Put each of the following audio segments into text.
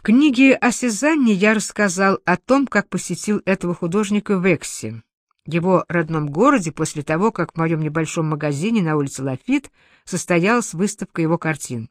книге о Сезанне я рассказал о том, как посетил этого художника в Эксе, его родном городе, после того, как в моем небольшом магазине на улице Лафит состоялась выставка его картин.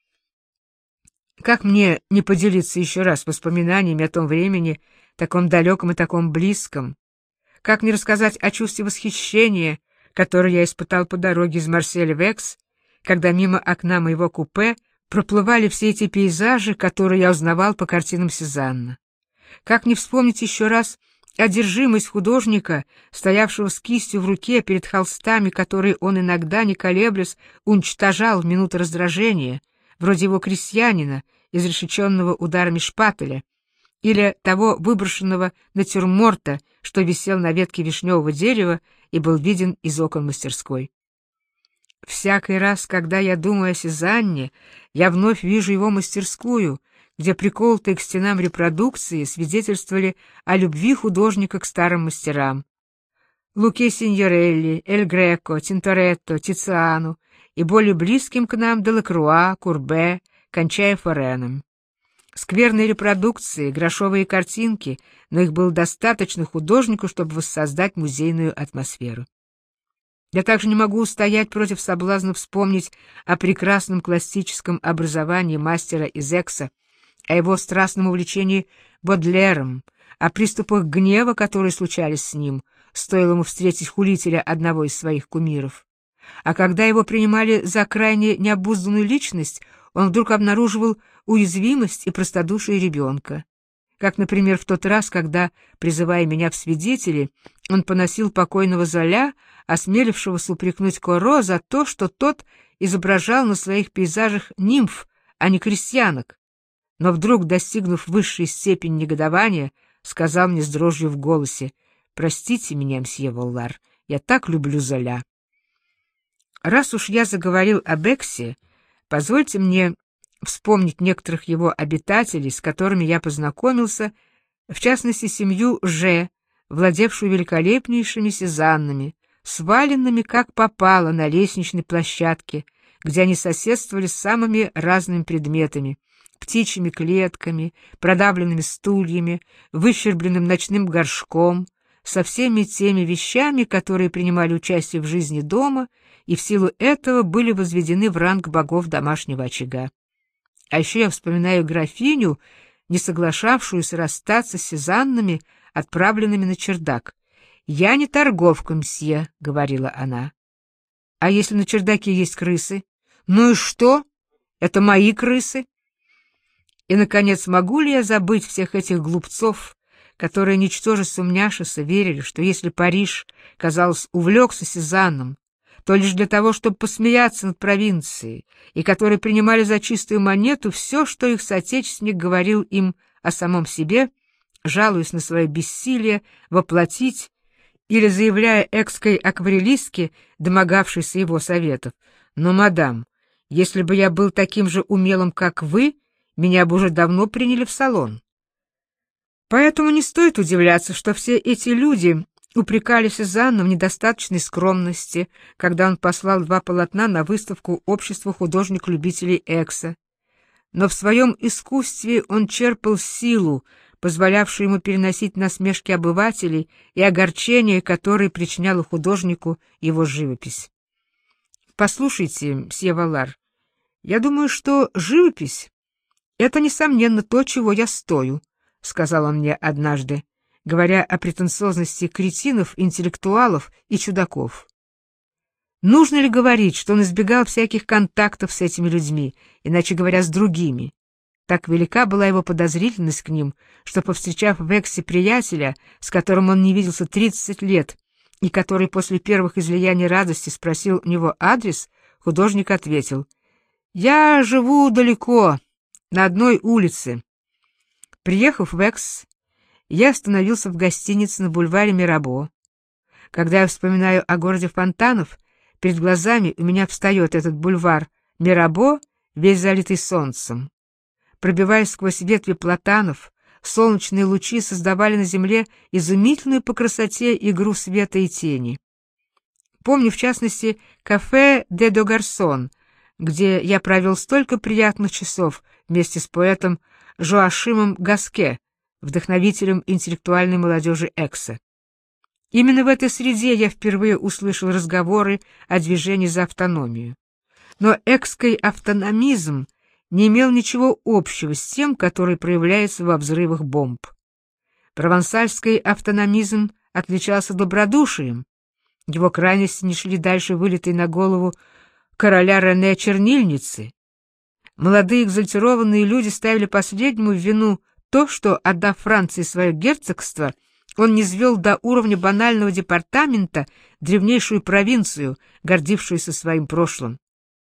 Как мне не поделиться еще раз воспоминаниями о том времени, таком далеком и таком близком? Как не рассказать о чувстве восхищения, которое я испытал по дороге из Марселя в Экс, когда мимо окна моего купе проплывали все эти пейзажи, которые я узнавал по картинам Сезанна? Как не вспомнить еще раз одержимость художника, стоявшего с кистью в руке перед холстами, которые он иногда, не колеблясь, уничтожал в минуты раздражения, вроде его крестьянина, изрешеченного ударами шпателя, или того выброшенного натюрморта, что висел на ветке вишневого дерева и был виден из окон мастерской. Всякий раз, когда я думаю о Сезанне, я вновь вижу его мастерскую, где приколотые к стенам репродукции свидетельствовали о любви художника к старым мастерам. Луке Синьорелли, Эль Греко, Тинторетто, Тициану и более близким к нам Делакруа, Курбе, кончая Фореном. Скверные репродукции, грошовые картинки, но их было достаточно художнику, чтобы воссоздать музейную атмосферу. Я также не могу устоять против соблазна вспомнить о прекрасном классическом образовании мастера из Экса, о его страстном увлечении Бодлером, о приступах гнева, которые случались с ним, стоило ему встретить хулителя одного из своих кумиров. А когда его принимали за крайне необузданную личность, он вдруг обнаруживал уязвимость и простодушие ребенка. Как, например, в тот раз, когда, призывая меня в свидетели, он поносил покойного Золя, осмелившегося упрекнуть Коро за то, что тот изображал на своих пейзажах нимф, а не крестьянок. Но вдруг, достигнув высшей степени негодования, сказал мне с дрожью в голосе: «Простите меня, мсье Воллар, я так люблю Золя». Раз уж я заговорил об Эксе, позвольте мне вспомнить некоторых его обитателей, с которыми я познакомился, в частности, семью Ж, владевшую великолепнейшими Сезаннами, сваленными как попало на лестничной площадке, где они соседствовали с самыми разными предметами: птичьими клетками, продавленными стульями, выщербленным ночным горшком, со всеми теми вещами, которые принимали участие в жизни дома и в силу этого были возведены в ранг богов домашнего очага. А еще я вспоминаю графиню, не соглашавшуюся расстаться с Сезаннами, отправленными на чердак. «Я не торговка, мсье», — говорила она. «А если на чердаке есть крысы?» «Ну и что? Это мои крысы». И, наконец, могу ли я забыть всех этих глупцов, которые, ничтоже сумняшися, верили, что если Париж, казалось, увлекся Сезанном, то лишь для того, чтобы посмеяться над провинцией, и которые принимали за чистую монету все, что их соотечественник говорил им о самом себе, жалуясь на свое бессилие воплотить или заявляя экской акварелистке, домогавшейся его советов: «Но, мадам, если бы я был таким же умелым, как вы, меня бы уже давно приняли в салон». Поэтому не стоит удивляться, что все эти люди упрекали Сезанна в недостаточной скромности, когда он послал 2 полотна на выставку общества художник-любителей Экса. Но в своем искусстве он черпал силу, позволявшую ему переносить насмешки обывателей и огорчения, которые причиняла художнику его живопись. «Послушайте, мсье Воллар, я думаю, что живопись — это, несомненно, то, чего я стою», — сказал он мне однажды, говоря о претенциозности кретинов, интеллектуалов и чудаков. Нужно ли говорить, что он избегал всяких контактов с этими людьми, иначе говоря, с другими? Так велика была его подозрительность к ним, что, повстречав в Эксе приятеля, с которым он не виделся 30 лет, и который после первых излияний радости спросил у него адрес, художник ответил: «Я живу далеко, на одной улице». Приехав в Экс, я остановился в гостинице на бульваре Мирабо. Когда я вспоминаю о городе фонтанов, перед глазами у меня встает этот бульвар Мирабо, весь залитый солнцем. Пробиваясь сквозь ветви платанов, солнечные лучи создавали на земле изумительную по красоте игру света и тени. Помню, в частности, кафе «Де до Гарсон», где я провел столько приятных часов вместе с поэтом Жоашимом Гаске, вдохновителем интеллектуальной молодежи Экса. Именно в этой среде я впервые услышал разговоры о движении за автономию. Но экский автономизм не имел ничего общего с тем, который проявляется во взрывах бомб. Провансальский автономизм отличался добродушием. Его крайности не шли дальше вылитой на голову короля Рене чернильницы. Молодые экзальтированные люди ставили последнему в вину то, что, отдав Франции свое герцогство, он низвел до уровня банального департамента древнейшую провинцию, гордившуюся своим прошлым.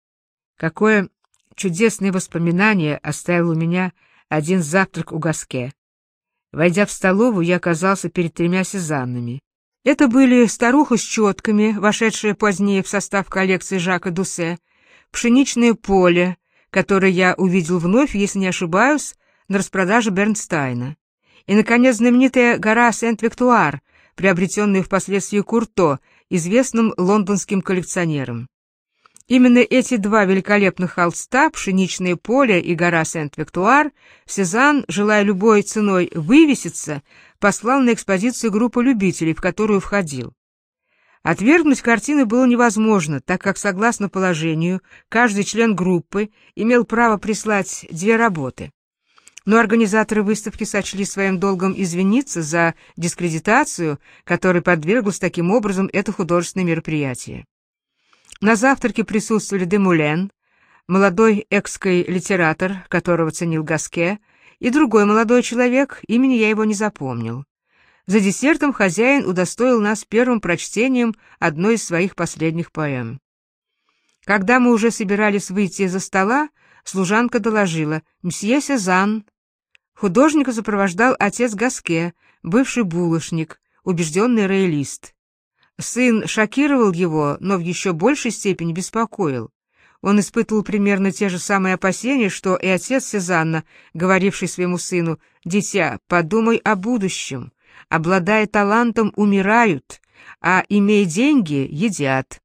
Какое чудесное воспоминание оставил у меня один завтрак у Гаске. Войдя в столовую, я оказался перед 3 Сезаннами. Это были старуха с четками, вошедшая позднее в состав коллекции Жака Дуссе, пшеничное поле, которое я увидел вновь, если не ошибаюсь, на распродаже Бернстайна, и, наконец, знаменитая гора Сент-Виктуар, приобретенная впоследствии Курто, известным лондонским коллекционером. Именно эти 2 великолепных холста, пшеничное поле и гора Сент-Виктуар, Сезанн, желая любой ценой вывеситься, послал на экспозицию группу любителей, в которую входил. Отвергнуть картины было невозможно, так как, согласно положению, каждый член группы имел право прислать 2 работы. Но организаторы выставки сочли своим долгом извиниться за дискредитацию, которой подверглось таким образом это художественное мероприятие. На завтраке присутствовали Демулен, молодой экский литератор, которого ценил Гаске, и другой молодой человек, имени я его не запомнил. За десертом хозяин удостоил нас первым прочтением одной из своих последних поэм. Когда мы уже собирались выйти из-за стола, служанка доложила: «Мсье Сезанн». Художника сопровождал отец Гаске, бывший булочник, убежденный роялист. Сын шокировал его, но в еще большей степени беспокоил. Он испытывал примерно те же самые опасения, что и отец Сезанна, говоривший своему сыну: «Дитя, подумай о будущем. Обладая талантом, умирают, а, имея деньги, едят».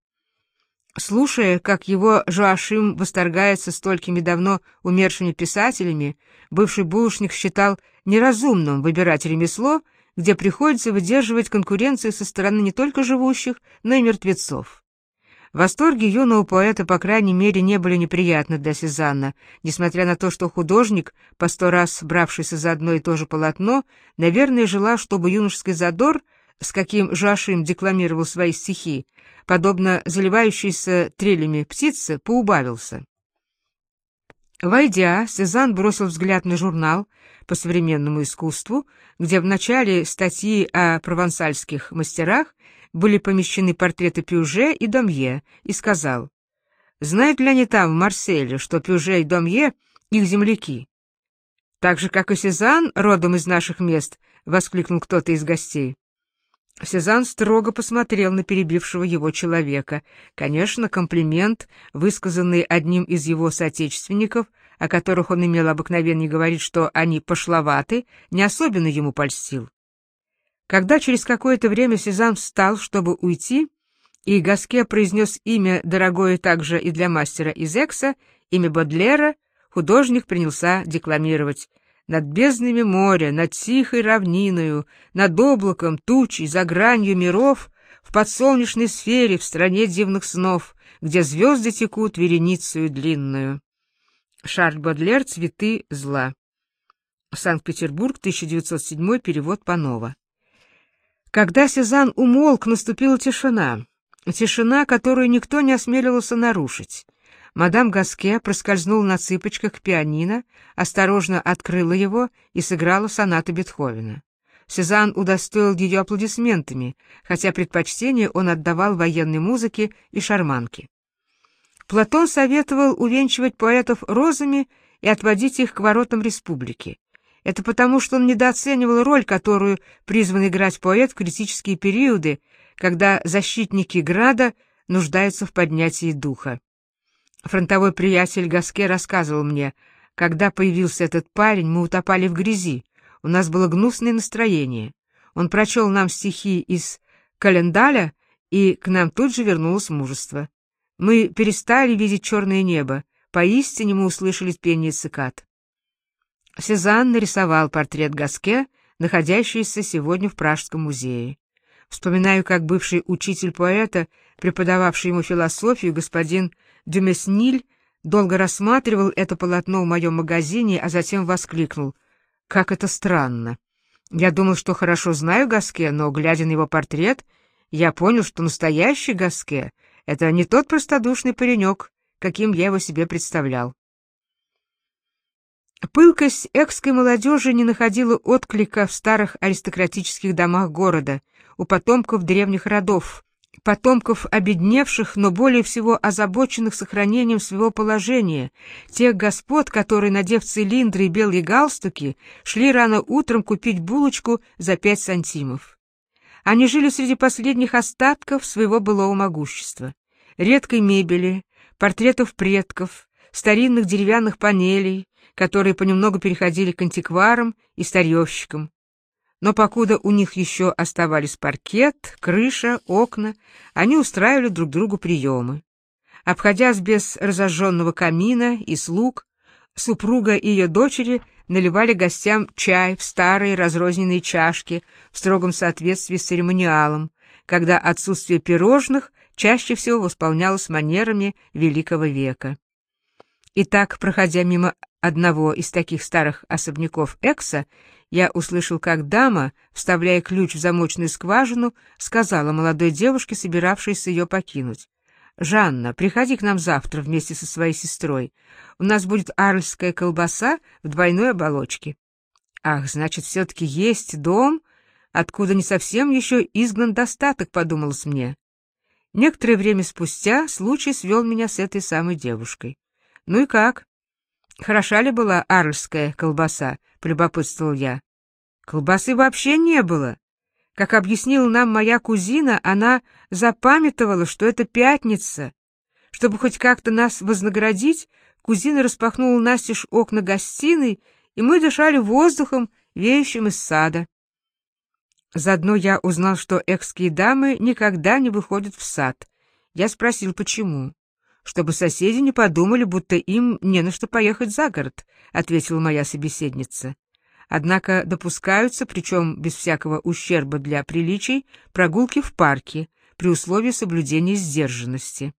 Слушая, как его Жоашим восторгается столькими давно умершими писателями, бывший булочник считал неразумным выбирать ремесло, где приходится выдерживать конкуренцию со стороны не только живущих, но и мертвецов. Восторги юного поэта, по крайней мере, не были неприятны для Сезанна, несмотря на то, что художник, по 100 раз бравшийся за одно и то же полотно, наверное, желал, чтобы юношеский задор, с каким Жоашим декламировал свои стихи, подобно заливающейся трелями птице, поубавился. Войдя, Сезанн бросил взгляд на журнал по современному искусству, где в начале статьи о провансальских мастерах были помещены портреты Пюже и Домье, и сказал: «Знают ли они там, в Марселе, что Пюже и Домье — их земляки?» «Так же, как и Сезанн, родом из наших мест», — воскликнул кто-то из гостей. Сезанн строго посмотрел на перебившего его человека. Конечно, комплимент, высказанный одним из его соотечественников, о которых он имел обыкновение говорить, что они пошловаты, не особенно ему польстил. Когда через какое-то время Сезанн встал, чтобы уйти, и Гаске произнес имя, дорогое также и для мастера из Экса, имя Бодлера, художник принялся декламировать: «Над безднами моря, над тихой равниною, над облаком, тучей, за гранью миров, в подсолнечной сфере, в стране дивных снов, где звезды текут вереницею длинную». Шарль Бодлер «Цветы зла». Санкт-Петербург, 1907, перевод Панова. Когда Сезанн умолк, наступила тишина. Тишина, которую никто не осмеливался нарушить. Мадам Гаске проскользнула на цыпочках к пианино, осторожно открыла его и сыграла сонату Бетховена. Сезанн удостоил ее аплодисментами, хотя предпочтение он отдавал военной музыке и шарманке. Платон советовал увенчивать поэтов розами и отводить их к воротам республики. Это потому, что он недооценивал роль, которую призван играть поэт в критические периоды, когда защитники града нуждаются в поднятии духа. Фронтовой приятель Гаске рассказывал мне: когда появился этот парень, мы утопали в грязи, у нас было гнусное настроение. Он прочел нам стихи из Календаля, и к нам тут же вернулось мужество. Мы перестали видеть черное небо, поистине мы услышали пение цикад. Сезанн нарисовал портрет Гаске, находящийся сегодня в Пражском музее. Вспоминаю, как бывший учитель поэта, преподававший ему философию, господин Дюмесниль, долго рассматривал это полотно в моем магазине, а затем воскликнул: «Как это странно! Я думал, что хорошо знаю Гаске, но, глядя на его портрет, я понял, что настоящий Гаске — это не тот простодушный паренек, каким я его себе представлял». Пылкость экской молодежи не находила отклика в старых аристократических домах города, у потомков древних родов, потомков обедневших, но более всего озабоченных сохранением своего положения, тех господ, которые, надев цилиндры и белые галстуки, шли рано утром купить булочку за 5 сантимов. Они жили среди последних остатков своего былого могущества, редкой мебели, портретов предков, старинных деревянных панелей, которые понемногу переходили к антикварам и старьевщикам. Но покуда у них еще оставались паркет, крыша, окна, они устраивали друг другу приемы. Обходясь без разожженного камина и слуг, супруга и ее дочери наливали гостям чай в старые разрозненные чашки в строгом соответствии с церемониалом, когда отсутствие пирожных чаще всего восполнялось манерами Великого века. Итак, проходя мимо одного из таких старых особняков Экса, я услышал, как дама, вставляя ключ в замочную скважину, сказала молодой девушке, собиравшейся ее покинуть: «Жанна, приходи к нам завтра вместе со своей сестрой. У нас будет арльская колбаса в двойной оболочке». «Ах, значит, все-таки есть дом, откуда не совсем еще изгнан достаток», — подумалось мне. Некоторое время спустя случай свел меня с этой самой девушкой. «Ну и как? Хороша ли была арльская колбаса?» — полюбопытствовал я. «Колбасы вообще не было. Как объяснила нам моя кузина, она запамятовала, что это пятница. Чтобы хоть как-то нас вознаградить, кузина распахнула настежь окна гостиной, и мы дышали воздухом, веющим из сада». Заодно я узнал, что экские дамы никогда не выходят в сад. Я спросил, почему. «Чтобы соседи не подумали, будто им не на что поехать за город», — ответила моя собеседница. «Однако допускаются, причем без всякого ущерба для приличий, прогулки в парке, при условии соблюдения сдержанности».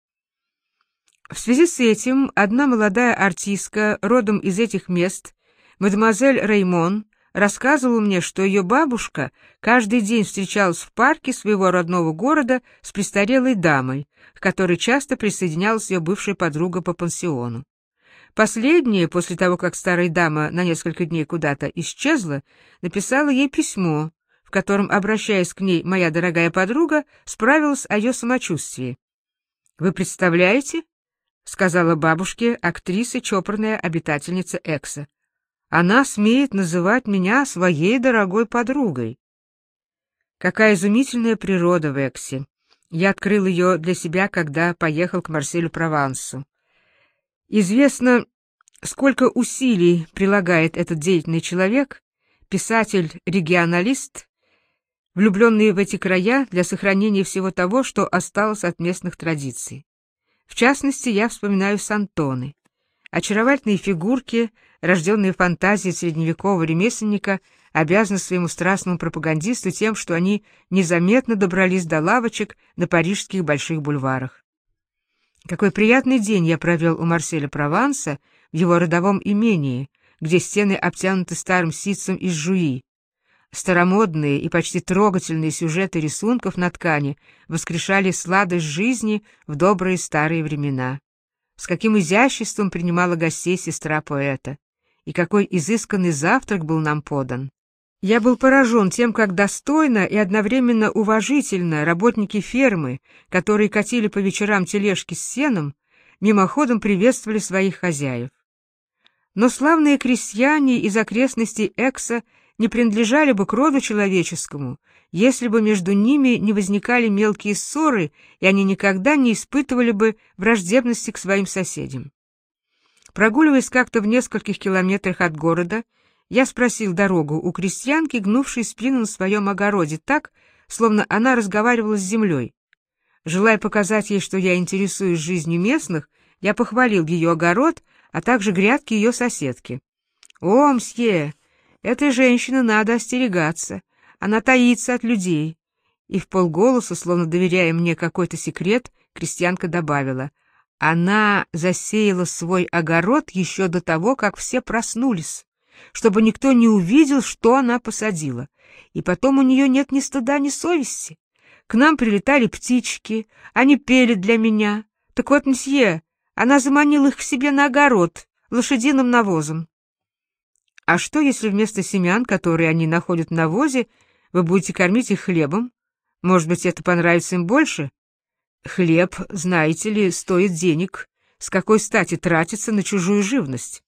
В связи с этим одна молодая артистка, родом из этих мест, мадемуазель Реймон, рассказывала мне, что ее бабушка каждый день встречалась в парке своего родного города с престарелой дамой, к которой часто присоединялась ее бывшая подруга по пансиону. Последняя, после того, как старая дама на несколько дней куда-то исчезла, написала ей письмо, в котором, обращаясь к ней, моя дорогая подруга справилась о ее самочувствии. «Вы представляете?» — сказала бабушке актриса, чопорная обитательница Экса. «Она смеет называть меня своей дорогой подругой». Какая изумительная природа в Эксе! Я открыл ее для себя, когда поехал к Марселю Провансу. Известно, сколько усилий прилагает этот деятельный человек, писатель-регионалист, влюбленный в эти края для сохранения всего того, что осталось от местных традиций. В частности, я вспоминаю Сантоны. Очаровательные фигурки, рожденные фантазией средневекового ремесленника, обязаны своему страстному пропагандисту тем, что они незаметно добрались до лавочек на парижских больших бульварах. Какой приятный день я провел у Марселя Прованса в его родовом имении, где стены обтянуты старым ситцем из жуи. Старомодные и почти трогательные сюжеты рисунков на ткани воскрешали сладость жизни в добрые старые времена. С каким изяществом принимала гостей сестра поэта, и какой изысканный завтрак был нам подан. Я был поражен тем, как достойно и одновременно уважительно работники фермы, которые катили по вечерам тележки с сеном, мимоходом приветствовали своих хозяев. Но славные крестьяне из окрестностей Экса не принадлежали бы к роду человеческому, если бы между ними не возникали мелкие ссоры, и они никогда не испытывали бы враждебности к своим соседям. Прогуливаясь как-то в нескольких километрах от города, я спросил дорогу у крестьянки, гнувшей спину на своем огороде так, словно она разговаривала с землей. Желая показать ей, что я интересуюсь жизнью местных, я похвалил ее огород, а также грядки ее соседки. «О, мсье, этой женщине надо остерегаться. Она таится от людей». И вполголоса, словно доверяя мне какой-то секрет, крестьянка добавила: «Она засеяла свой огород еще до того, как все проснулись, чтобы никто не увидел, что она посадила. И потом у нее нет ни стыда, ни совести. К нам прилетали птички, они пели для меня. Так вот, мсье, она заманила их к себе на огород лошадиным навозом». «А что, если вместо семян, которые они находят в навозе, вы будете кормить их хлебом? Может быть, это понравится им больше? Хлеб, знаете ли, стоит денег. С какой стати тратиться на чужую живность?»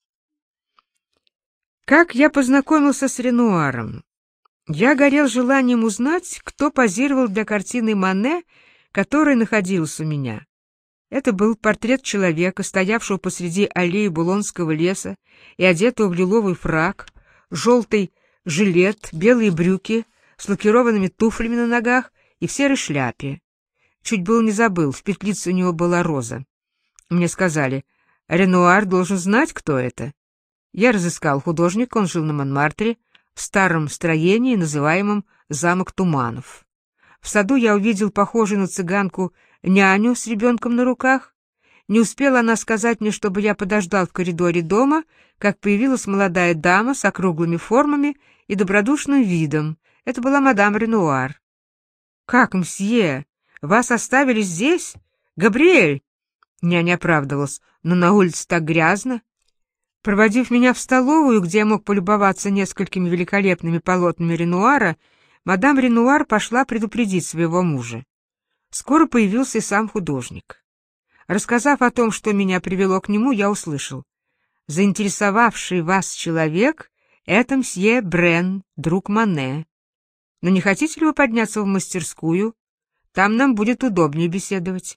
Как я познакомился с Ренуаром? Я горел желанием узнать, кто позировал для картины Мане, которая находилась у меня. Это был портрет человека, стоявшего посреди аллеи Булонского леса и одетого в лиловый фрак, желтый жилет, белые брюки с лакированными туфлями на ногах и в серой шляпе. Чуть было не забыл, в петлице у него была роза. Мне сказали: «Ренуар должен знать, кто это». Я разыскал художника, он жил на Монмартре, в старом строении, называемом «Замок Туманов». В саду я увидел похожую на цыганку няню с ребенком на руках. Не успела она сказать мне, чтобы я подождал в коридоре дома, как появилась молодая дама с округлыми формами и добродушным видом. Это была мадам Ренуар. «Как, мсье, вас оставили здесь? Габриэль!» Няня оправдывалась: «Но на улице так грязно». Проводив меня в столовую, где я мог полюбоваться несколькими великолепными полотнами Ренуара, мадам Ренуар пошла предупредить своего мужа. Скоро появился и сам художник. Рассказав о том, что меня привело к нему, я услышал: «Заинтересовавший вас человек — это мсье Брен, друг Мане. Но не хотите ли вы подняться в мастерскую? Там нам будет удобнее беседовать».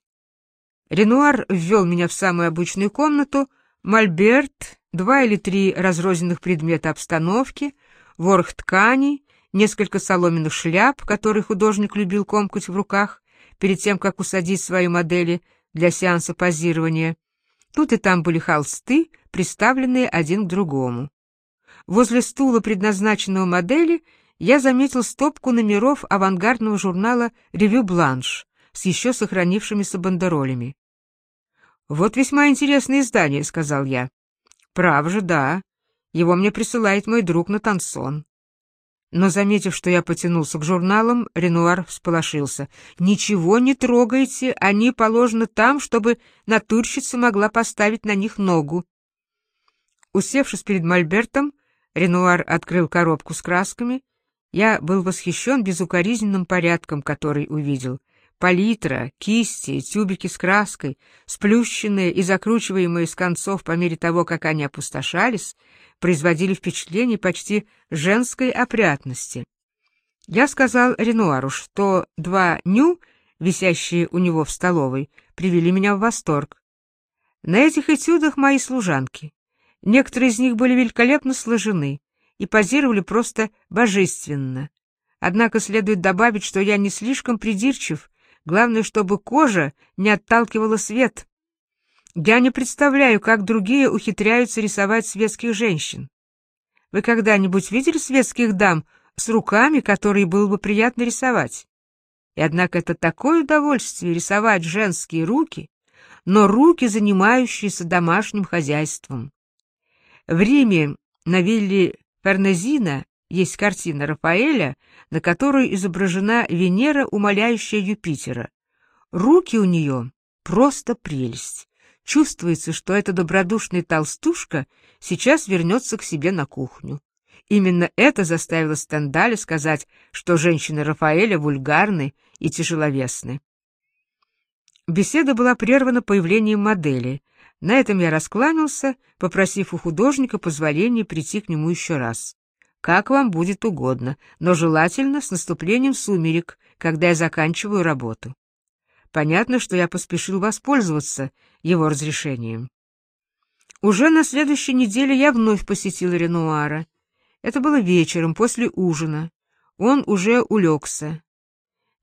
Ренуар ввел меня в самую обычную комнату, мольберт, 2 или 3 разрозненных предмета обстановки, ворох тканей, несколько соломенных шляп, которые художник любил комкать в руках перед тем, как усадить свои модели для сеанса позирования. Тут и там были холсты, приставленные один к другому. Возле стула, предназначенного модели, я заметил стопку номеров авангардного журнала «Ревю Бланш» с еще сохранившимися бандеролями. «Вот весьма интересное издание», — сказал я. «Право же, да. Его мне присылает мой друг Натансон». Но, заметив, что я потянулся к журналам, Ренуар всполошился. «Ничего не трогайте, они положены там, чтобы натурщица могла поставить на них ногу». Усевшись перед мольбертом, Ренуар открыл коробку с красками. Я был восхищен безукоризненным порядком, который увидел. Палитра, кисти, тюбики с краской, сплющенные и закручиваемые с концов по мере того, как они опустошались, производили впечатление почти женской опрятности. Я сказал Ренуару, что 2 ню, висящие у него в столовой, привели меня в восторг. На этих этюдах мои служанки. Некоторые из них были великолепно сложены и позировали просто божественно. Однако следует добавить, что я не слишком придирчив. Главное, чтобы кожа не отталкивала свет. Я не представляю, как другие ухитряются рисовать светских женщин. Вы когда-нибудь видели светских дам с руками, которые было бы приятно рисовать? И однако это такое удовольствие рисовать женские руки, но руки, занимающиеся домашним хозяйством. В Риме на вилле Фернезина есть картина Рафаэля, на которой изображена Венера, умоляющая Юпитера. Руки у нее просто прелесть. Чувствуется, что эта добродушная толстушка сейчас вернется к себе на кухню. Именно это заставило Стендаля сказать, что женщины Рафаэля вульгарны и тяжеловесны. Беседа была прервана появлением модели. На этом я раскланялся, попросив у художника позволения прийти к нему еще раз. Как вам будет угодно, но желательно с наступлением сумерек, когда я заканчиваю работу. Понятно, что я поспешил воспользоваться его разрешением. Уже на следующей неделе я вновь посетил Ренуара. Это было вечером, после ужина. Он уже улегся.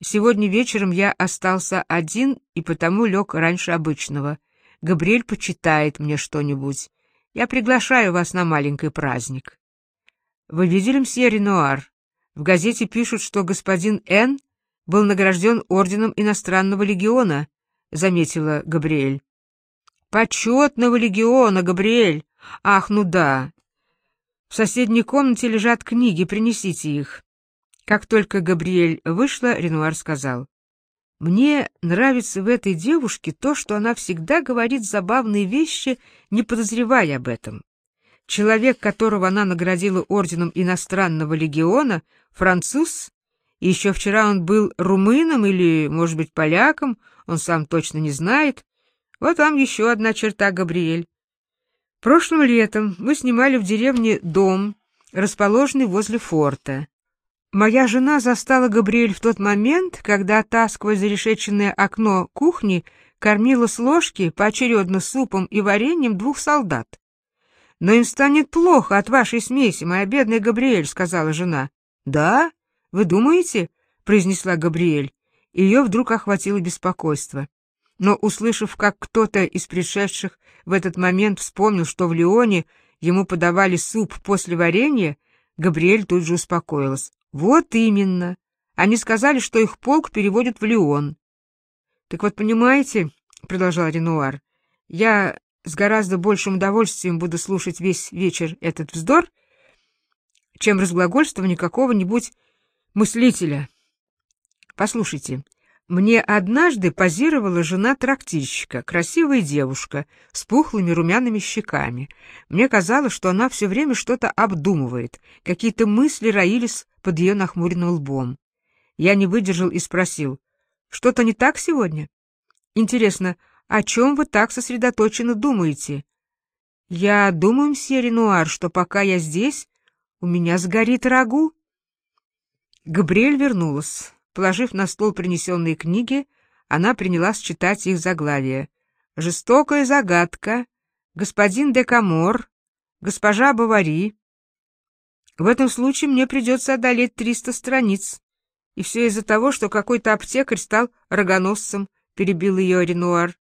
Сегодня вечером я остался один и потому лег раньше обычного. Габриэль почитает мне что-нибудь. Я приглашаю вас на маленький праздник. Вы видели, мсье Ренуар? В газете пишут, что господин Н. был награжден орденом иностранного легиона, заметила Габриэль. Почетного легиона, Габриэль! Ах, ну да. В соседней комнате лежат книги, принесите их. Как только Габриэль вышла, Ренуар сказал: «Мне нравится в этой девушке то, что она всегда говорит забавные вещи, не подозревая об этом. Человек, которого она наградила орденом иностранного легиона, француз, и еще вчера он был румыном или, может быть, поляком, он сам точно не знает. Вот вам еще одна черта, Габриэль. Прошлым летом мы снимали в деревне дом, расположенный возле форта. Моя жена застала Габриэль в тот момент, когда та сквозь зарешеченное окно кухни кормила с ложки поочередно супом и вареньем 2 солдат. «Но им станет плохо от вашей смеси, моя бедная Габриэль», — сказала жена. «Да? Вы думаете?» — произнесла Габриэль. Ее вдруг охватило беспокойство. Но, услышав, как кто-то из пришедших в этот момент вспомнил, что в Лионе ему подавали суп после варенья, Габриэль тут же успокоилась. «Вот именно. Они сказали, что их полк переводят в Лион». «Так вот, понимаете, — продолжал Ренуар, — я с гораздо большим удовольствием буду слушать весь вечер этот вздор, чем разглагольствование какого-нибудь мыслителя. Послушайте, мне однажды позировала жена трактирщика, красивая девушка с пухлыми румяными щеками. Мне казалось, что она все время что-то обдумывает, какие-то мысли роились под ее нахмуренным лбом. Я не выдержал и спросил: «Что-то не так сегодня? Интересно, о чем вы так сосредоточенно думаете?» «Я думаю, мсье Ренуар, что пока я здесь, у меня сгорит рагу». Габриэль вернулась. Положив на стол принесенные книги, она принялась читать их заглавия. «Жестокая загадка», «Господин де Камор», «Госпожа Бавари». В этом случае мне придется одолеть 300 страниц. И все из-за того, что какой-то аптекарь стал рогоносцем, перебил ее Ренуар.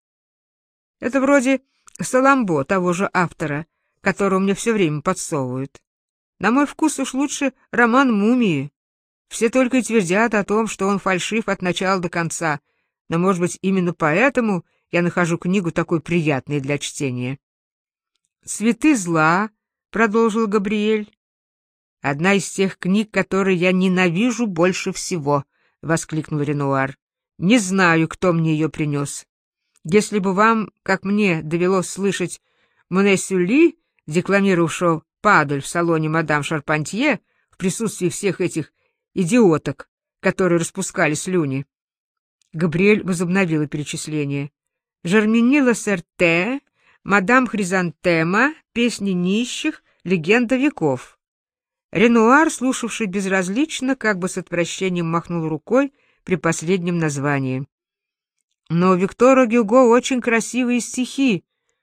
Это вроде Саламбо, того же автора, которого мне все время подсовывают. На мой вкус уж лучше роман «Мумии». Все только и твердят о том, что он фальшив от начала до конца, но, может быть, именно поэтому я нахожу книгу такой приятной для чтения. «Цветы зла», — продолжил Габриэль. «Одна из тех книг, которые я ненавижу больше всего», — воскликнул Ренуар. «Не знаю, кто мне ее принес. Если бы вам, как мне, довелось слышать Моне Сюлли, декламировавшего «Падаль» в салоне мадам Шарпантье, в присутствии всех этих идиоток, которые распускали слюни». Габриэль возобновила перечисление. «Жермени Лассерте», «Мадам Хризантема», «Песни нищих», «Легенда веков». Ренуар, слушавший безразлично, как бы с отвращением махнул рукой при последнем названии. «Но у Виктора Гюго очень красивые стихи.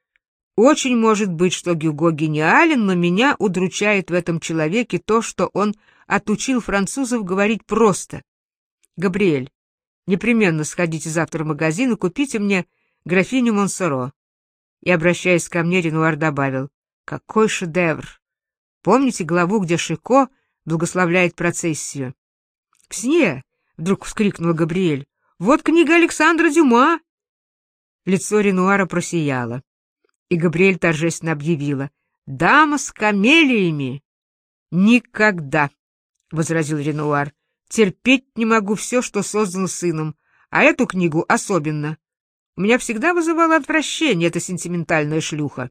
Очень может быть, что Гюго гениален, но меня удручает в этом человеке то, что он отучил французов говорить просто. Габриэль, непременно сходите завтра в магазин и купите мне графиню Монсоро». И, обращаясь ко мне, Ренуар добавил: «Какой шедевр! Помните главу, где Шико благословляет процессию?» «Псне!» — вдруг вскрикнула Габриэль. «Вот книга Александра Дюма!» Лицо Ренуара просияло, и Габриэль торжественно объявила: «Дама с камелиями!» «Никогда!» — возразил Ренуар. «Терпеть не могу все, что создано сыном, а эту книгу особенно. У меня всегда вызывало отвращение эта сентиментальная шлюха».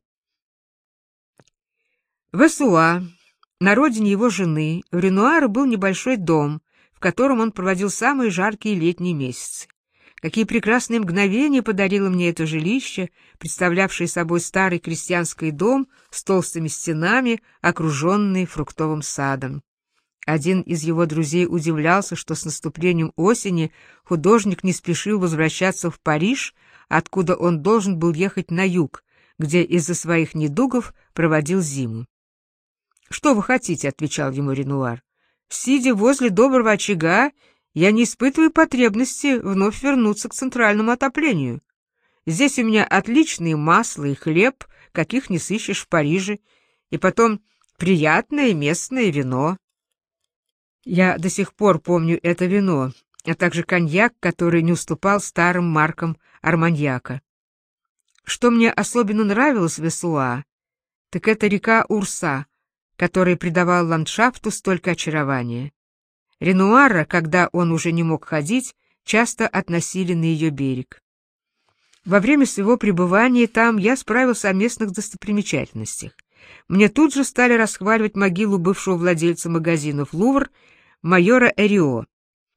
В Эссуа, на родине его жены, у Ренуара был небольшой дом, в котором он проводил самые жаркие летние месяцы. Какие прекрасные мгновения подарило мне это жилище, представлявшее собой старый крестьянский дом с толстыми стенами, окруженный фруктовым садом. Один из его друзей удивлялся, что с наступлением осени художник не спешил возвращаться в Париж, откуда он должен был ехать на юг, где из-за своих недугов проводил зиму. «Что вы хотите?» — отвечал ему Ренуар. «Сидя возле доброго очага, я не испытываю потребности вновь вернуться к центральному отоплению. Здесь у меня отличные масла и хлеб, каких не сыщешь в Париже, и потом приятное местное вино. Я до сих пор помню это вино, а также коньяк, который не уступал старым маркам арманьяка. Что мне особенно нравилось в Эссуа, так это река Урса, которая придавала ландшафту столько очарования. Ренуара, когда он уже не мог ходить, часто относили на ее берег. Во время своего пребывания там я справился о местных достопримечательностях. Мне тут же стали расхваливать могилу бывшего владельца магазинов «Лувр» майора Эрио.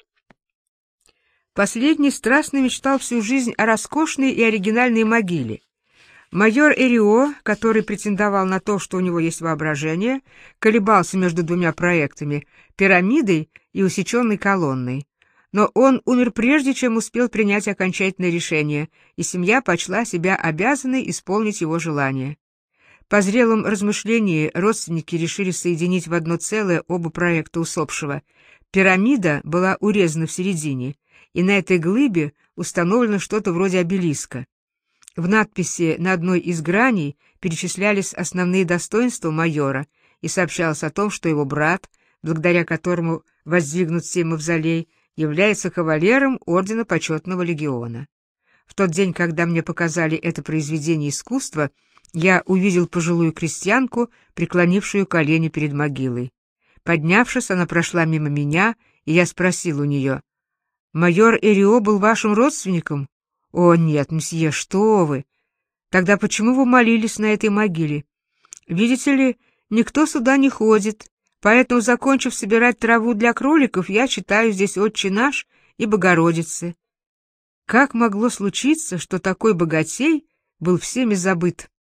Последний страстно мечтал всю жизнь о роскошной и оригинальной могиле. Майор Эрио, который претендовал на то, что у него есть воображение, колебался между двумя проектами — пирамидой и усеченной колонной. Но он умер прежде, чем успел принять окончательное решение, и семья почла себя обязанной исполнить его желание. По зрелом размышлении родственники решили соединить в одно целое оба проекта усопшего. Пирамида была урезана в середине, и на этой глыбе установлено что-то вроде обелиска. В надписи на одной из граней перечислялись основные достоинства майора и сообщалось о том, что его брат, благодаря которому воздвигнут сей мавзолей, является кавалером Ордена Почетного Легиона. В тот день, когда мне показали это произведение искусства, я увидел пожилую крестьянку, преклонившую колени перед могилой. Поднявшись, она прошла мимо меня, и я спросил у нее: «Майор Эрио был вашим родственником?» «О, нет, мсье, что вы! Тогда почему вы молились на этой могиле? Видите ли, никто сюда не ходит, поэтому, закончив собирать траву для кроликов, я читаю здесь «Отче наш» и «Богородицы». Как могло случиться, что такой богатей был всеми забыт?